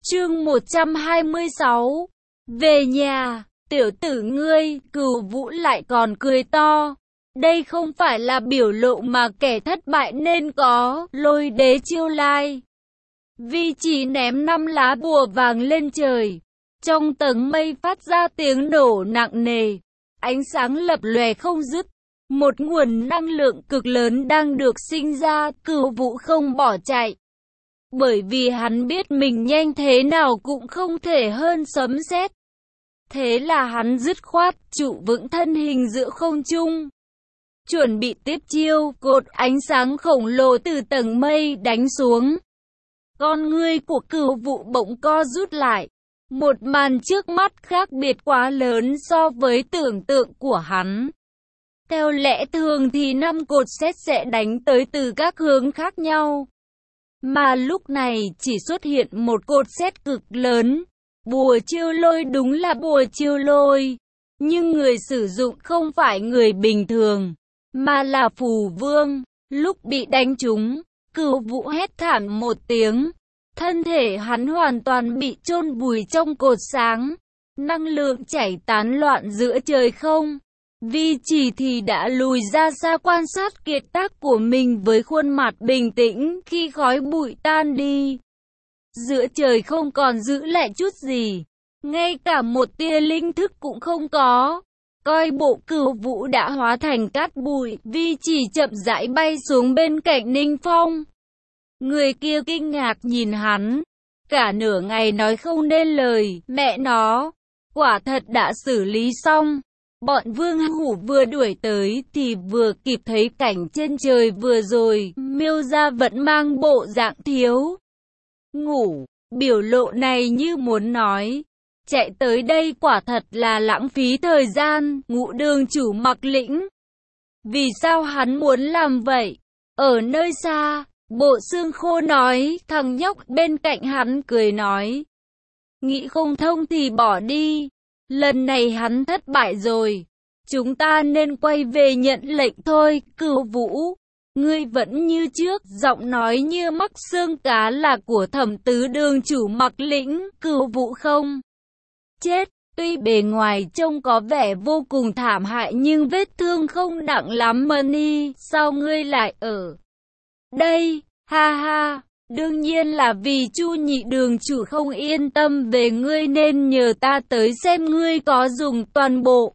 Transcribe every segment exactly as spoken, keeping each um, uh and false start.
Chương một trăm hai mươi sáu. Về nhà, tiểu tử ngươi, Cửu Vũ lại còn cười to. Đây không phải là biểu lộ mà kẻ thất bại nên có, Lôi Đế chiêu lai. Vi Chỉ ném năm lá bùa vàng lên trời. Trong tầng mây phát ra tiếng nổ nặng nề. Ánh sáng lập lòe không dứt. Một nguồn năng lượng cực lớn đang được sinh ra, Cửu Vũ không bỏ chạy. Bởi vì hắn biết mình nhanh thế nào cũng không thể hơn sấm sét. Thế là hắn dứt khoát trụ vững thân hình giữa không trung. Chuẩn bị tiếp chiêu, cột ánh sáng khổng lồ từ tầng mây đánh xuống. Con ngươi của Cửu Vũ bỗng co rút lại. Một màn trước mắt khác biệt quá lớn so với tưởng tượng của hắn. Theo lẽ thường thì năm cột sét sẽ đánh tới từ các hướng khác nhau. Mà lúc này chỉ xuất hiện một cột sét cực lớn. Bùa chiêu lôi đúng là bùa chiêu lôi. Nhưng người sử dụng không phải người bình thường, mà là phù vương. Lúc bị đánh trúng, Cửu Vũ hét thảm một tiếng. Thân thể hắn hoàn toàn bị chôn vùi trong cột sáng. Năng lượng chảy tán loạn giữa trời không. Vi Chỉ thì đã lùi ra xa quan sát kiệt tác của mình với khuôn mặt bình tĩnh khi khói bụi tan đi. Giữa trời không còn giữ lại chút gì, ngay cả một tia linh thức cũng không có. Coi bộ Cửu Vũ đã hóa thành cát bụi, Vi Chỉ chậm rãi bay xuống bên cạnh Ninh Phong. Người kia kinh ngạc nhìn hắn, cả nửa ngày nói không nên lời, mẹ nó, quả thật đã xử lý xong. Bọn Vương Hủ vừa đuổi tới thì vừa kịp thấy cảnh trên trời vừa rồi, Miêu gia vẫn mang bộ dạng thiếu ngủ, biểu lộ này như muốn nói, chạy tới đây quả thật là lãng phí thời gian. Ngũ Đường chủ Mặc Lĩnh, vì sao hắn muốn làm vậy? Ở nơi xa, Bộ Xương Khô nói, thằng nhóc bên cạnh hắn cười nói, nghĩ không thông thì bỏ đi. Lần này hắn thất bại rồi, chúng ta nên quay về nhận lệnh thôi. Cửu Vũ, ngươi vẫn như trước, giọng nói như mắc xương cá là của Thẩm Tứ Đường chủ Mặc Lĩnh. Cửu Vũ không chết, tuy bề ngoài trông có vẻ vô cùng thảm hại nhưng vết thương không nặng lắm. Mani, sao ngươi lại ở đây? Ha ha. Đương nhiên là vì Chu Nhị Đường chủ không yên tâm về ngươi nên nhờ ta tới xem ngươi có dùng toàn bộ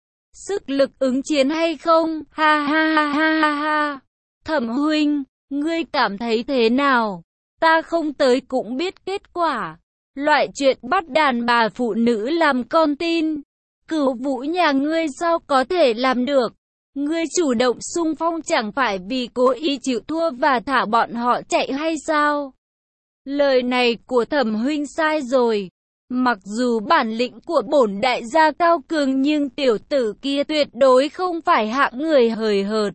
sức lực ứng chiến hay không. Ha ha ha ha ha ha. Thẩm huynh, ngươi cảm thấy thế nào? Ta không tới cũng biết kết quả. Loại chuyện bắt đàn bà phụ nữ làm con tin, Cửu Vũ nhà ngươi sao có thể làm được? Ngươi chủ động xung phong chẳng phải vì cố ý chịu thua và thả bọn họ chạy hay sao? Lời này của Thẩm huynh sai rồi. Mặc dù bản lĩnh của bổn đại gia cao cường nhưng tiểu tử kia tuyệt đối không phải hạng người hời hợt.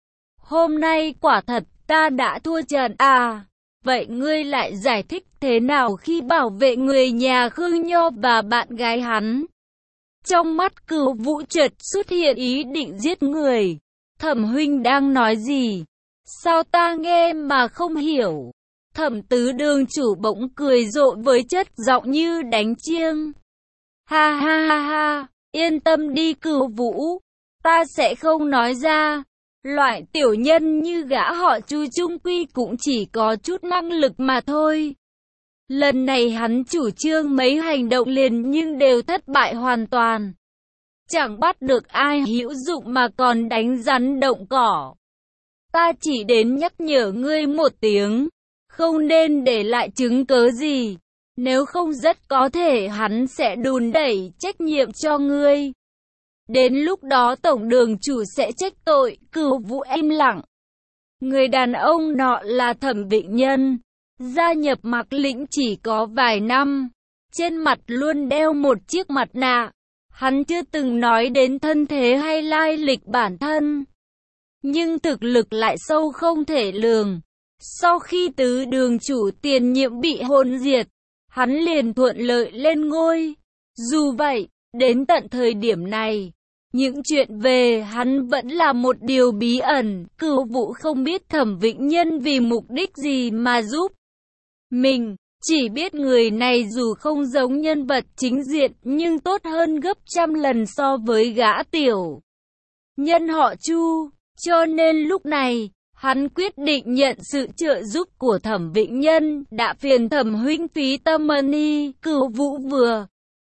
Hôm nay quả thật ta đã thua trận à? Vậy ngươi lại giải thích thế nào khi bảo vệ người nhà Khương Nho và bạn gái hắn? Trong mắt Cửu Vũ chợt xuất hiện ý định giết người. Thẩm huynh đang nói gì? Sao ta nghe mà không hiểu? Thẩm Tứ Đường chủ bỗng cười rộ với chất giọng như đánh chiêng. Ha ha ha ha, yên tâm đi Cửu Vũ, ta sẽ không nói ra. Loại tiểu nhân như gã họ Chu chung quy cũng chỉ có chút năng lực mà thôi. Lần này hắn chủ trương mấy hành động liền nhưng đều thất bại hoàn toàn. Chẳng bắt được ai hữu dụng mà còn đánh rắn động cỏ. Ta chỉ đến nhắc nhở ngươi một tiếng, không nên để lại chứng cớ gì. Nếu không rất có thể hắn sẽ đùn đẩy trách nhiệm cho ngươi. Đến lúc đó tổng đường chủ sẽ trách tội. Cửu Vũ im lặng. Người đàn ông nọ là Thẩm Vịnh Nhân, gia nhập Mặc Lĩnh chỉ có vài năm, trên mặt luôn đeo một chiếc mặt nạ. Hắn chưa từng nói đến thân thế hay lai lịch bản thân, nhưng thực lực lại sâu không thể lường. Sau khi Tứ Đường chủ tiền nhiệm bị hồn diệt, hắn liền thuận lợi lên ngôi. Dù vậy, đến tận thời điểm này, những chuyện về hắn vẫn là một điều bí ẩn. Cửu Vũ không biết Thẩm Vịnh Nhân vì mục đích gì mà giúp mình. Chỉ biết người này dù không giống nhân vật chính diện nhưng tốt hơn gấp trăm lần so với gã tiểu nhân họ Chu, cho nên lúc này, hắn quyết định nhận sự trợ giúp của Thẩm Vĩnh Nhân, đã phiền Thẩm huynh phí tâm ân. Cửu Vũ vừa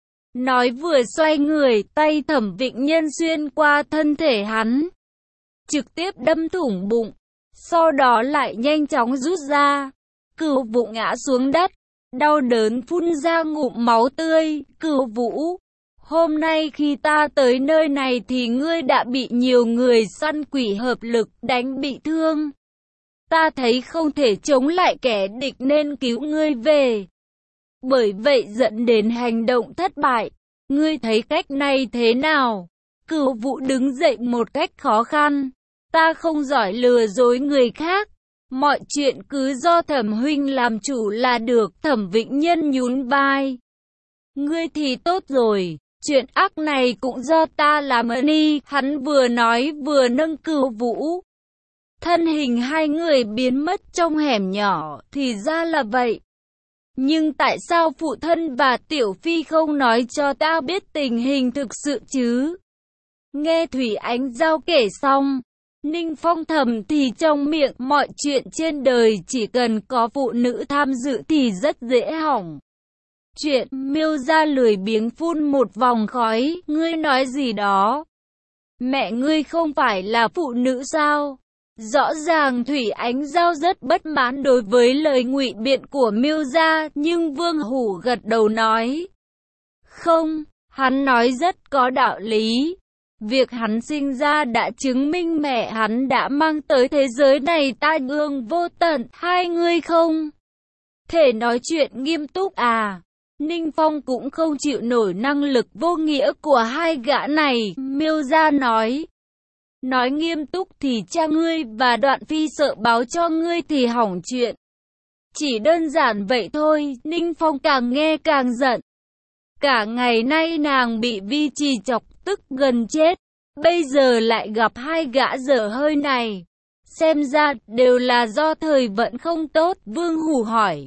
nói vừa xoay người, tay Thẩm Vĩnh Nhân xuyên qua thân thể hắn, trực tiếp đâm thủng bụng, sau đó lại nhanh chóng rút ra. Cửu Vũ ngã xuống đất, đau đớn phun ra ngụm máu tươi. Cửu Vũ, hôm nay khi ta tới nơi này thì ngươi đã bị nhiều người săn quỷ hợp lực đánh bị thương. Ta thấy không thể chống lại kẻ địch nên cứu ngươi về. Bởi vậy dẫn đến hành động thất bại. Ngươi thấy cách này thế nào? Cửu Vũ đứng dậy một cách khó khăn. Ta không giỏi lừa dối người khác. Mọi chuyện cứ do Thẩm huynh làm chủ là được. Thẩm Vĩnh Nhân nhún vai. Ngươi thì tốt rồi. Chuyện ác này cũng do ta làm ơn. Hắn vừa nói vừa nâng Cửu Vũ. Thân hình hai người biến mất trong hẻm nhỏ, thì ra là vậy. Nhưng tại sao phụ thân và Tiểu Phi không nói cho ta biết tình hình thực sự chứ? Nghe Thủy Ánh Giao kể xong, Ninh Phong thầm thì trong miệng, mọi chuyện trên đời chỉ cần có phụ nữ tham dự thì rất dễ hỏng. Chuyện, Miêu Gia lười biếng phun một vòng khói, ngươi nói gì đó? Mẹ ngươi không phải là phụ nữ sao? Rõ ràng Thủy Ánh Giao rất bất mãn đối với lời ngụy biện của Miêu Gia, nhưng Vương Hủ gật đầu nói. Không, hắn nói rất có đạo lý. Việc hắn sinh ra đã chứng minh mẹ hắn đã mang tới thế giới này tai ương vô tận. Hai người không thể nói chuyện nghiêm túc à? Ninh Phong cũng không chịu nổi năng lực vô nghĩa của hai gã này. Miêu Gia nói. Nói nghiêm túc thì cha ngươi và Đoạn Phi sợ báo cho ngươi thì hỏng chuyện. Chỉ đơn giản vậy thôi. Ninh Phong càng nghe càng giận. Cả ngày nay nàng bị Vi Trì chọc tức gần chết. Bây giờ lại gặp hai gã dở hơi này. Xem ra đều là do thời vận không tốt. Vương Hủ hỏi.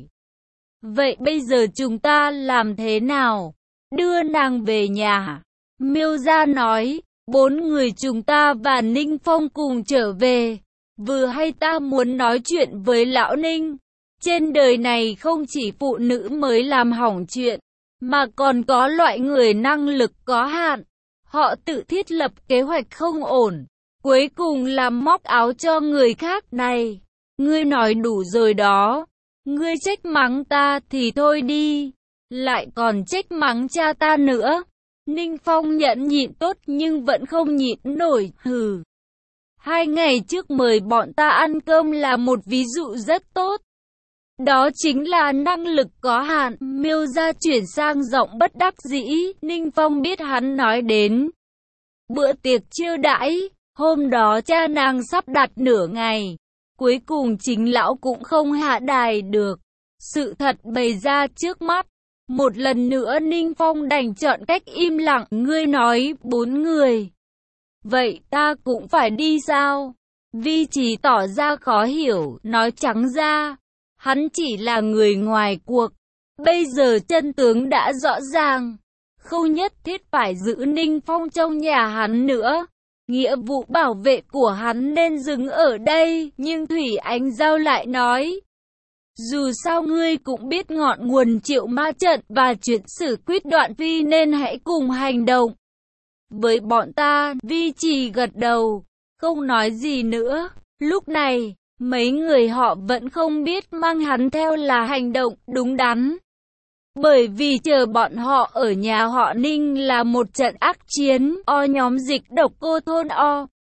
Vậy bây giờ chúng ta làm thế nào? Đưa nàng về nhà. Miêu Gia nói. Bốn người chúng ta và Ninh Phong cùng trở về. Vừa hay ta muốn nói chuyện với lão Ninh. Trên đời này không chỉ phụ nữ mới làm hỏng chuyện, mà còn có loại người năng lực có hạn. Họ tự thiết lập kế hoạch không ổn, cuối cùng làm móc áo cho người khác. Này, ngươi nói đủ rồi đó. Ngươi trách mắng ta thì thôi đi, lại còn trách mắng cha ta nữa. Ninh Phong nhẫn nhịn tốt nhưng vẫn không nhịn nổi. Hừ. Hai ngày trước mời bọn ta ăn cơm là một ví dụ rất tốt. Đó chính là năng lực có hạn. Miêu Gia chuyển sang giọng bất đắc dĩ. Ninh Phong biết hắn nói đến bữa tiệc chiêu đãi. Hôm đó cha nàng sắp đặt nửa ngày. Cuối cùng chính lão cũng không hạ đài được. Sự thật bày ra trước mắt. Một lần nữa Ninh Phong đành chọn cách im lặng. Ngươi nói bốn người. Vậy ta cũng phải đi sao? Vi Trì tỏ ra khó hiểu, nói trắng ra. Hắn chỉ là người ngoài cuộc. Bây giờ chân tướng đã rõ ràng. Không nhất thiết phải giữ Ninh Phong trong nhà hắn nữa. Nghĩa vụ bảo vệ của hắn nên dừng ở đây. Nhưng Thủy Ánh Giao lại nói. Dù sao ngươi cũng biết ngọn nguồn Triệu Ma Trận và chuyện xử quyết Đoạn Phi nên hãy cùng hành động với bọn ta. Vi Trì gật đầu, không nói gì nữa. Lúc này, mấy người họ vẫn không biết mang hắn theo là hành động đúng đắn. Bởi vì chờ bọn họ ở nhà họ Ninh là một trận ác chiến. O nhóm dịch độc cô thôn O.